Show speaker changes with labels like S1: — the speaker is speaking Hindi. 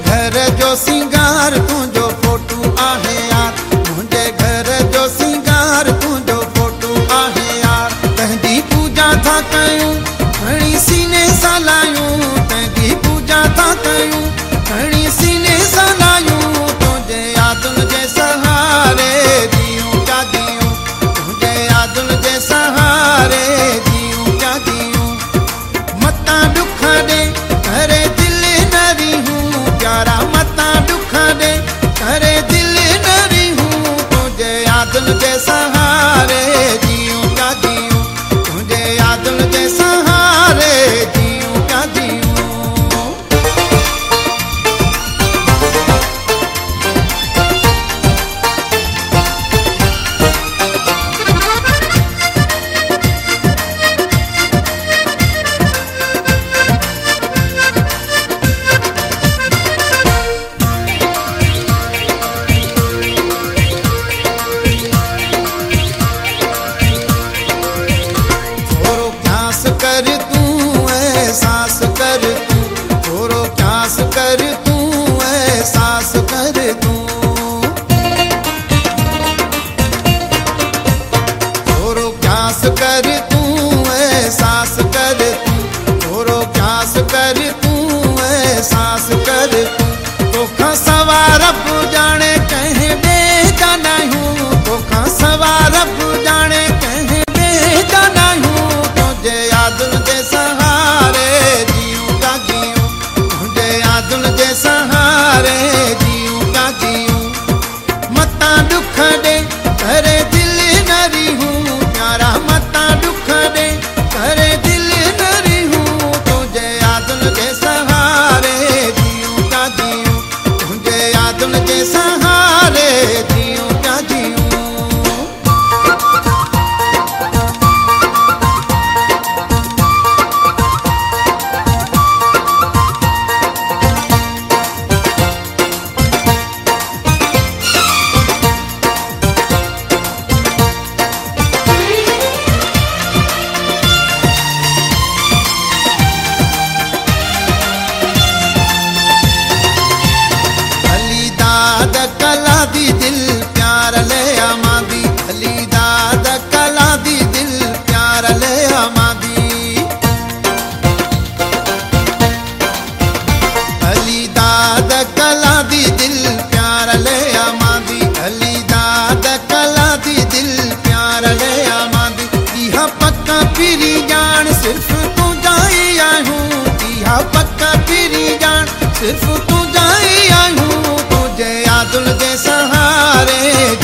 S1: घर जो सिंगार तुझो फोटू आहे यार, मुझे घर जो सिंगार तुझो फोटू आहे यार। तंहिंजी पूजा था कयूं खणी सीने सां लायूं, तंहिंजी पूजा था कयूं खणी सीने सां लायूं। तुझे यादुनि जे सहारे जियूं पिया जियूं, तुझे यादुनि जे सहारे जियूं पिया जियूं। मतां ॾुख ॾे करे दिल न रिहूं प्यारा, मतां ॾुख ॾे करे दिल न रिहूं। तुझे यादुनि जे सहारे जियूं पिया जियूं, तुझे यादुनि जे सहारे जियूं पिया जियूं। कर तू एहसास कर तू, थोड़ो प्यास कर तू एहसास कर तू। थोड़ो प्यास कर तू एहसास कर तू, थोड़ो प्यास कर तू एहसास कर तू। तोखां सवा रब जाने कंहिं ॿिए जा नाहियूं, तोखां सवा रब जाने कंहिं ॿिए जा नाहियूं। तुझे यादुनि जे सहारे जियूं पिया जियूं, तुझे यादुनि जे सहारे जियूं पिया जियूं। मतां ॾुख ॾे करे दिल न रिहूं प्यारा, मतां ॾुख ॾे करे दिल न रिहूं। तुझे यादुनि जे सहारे जियूं पिया जियूं, तुझे यादुनि जे सहारे जियूं पिया जियूं। कला दी दिल प्यार ले आमादी, अली दाद कला दी दिल प्यार ले आमादी। अली दाद कला दी दिल प्यार ले आमादी, अली दाद कला दी दिल प्यार ले आमादी। इहा पक्का फिरी जान सिर्फ तू जाई आयूं, इहा पक्का फिरी जान सिर्फ तू जाई आयूं। तुझे यादुनि जे सहारे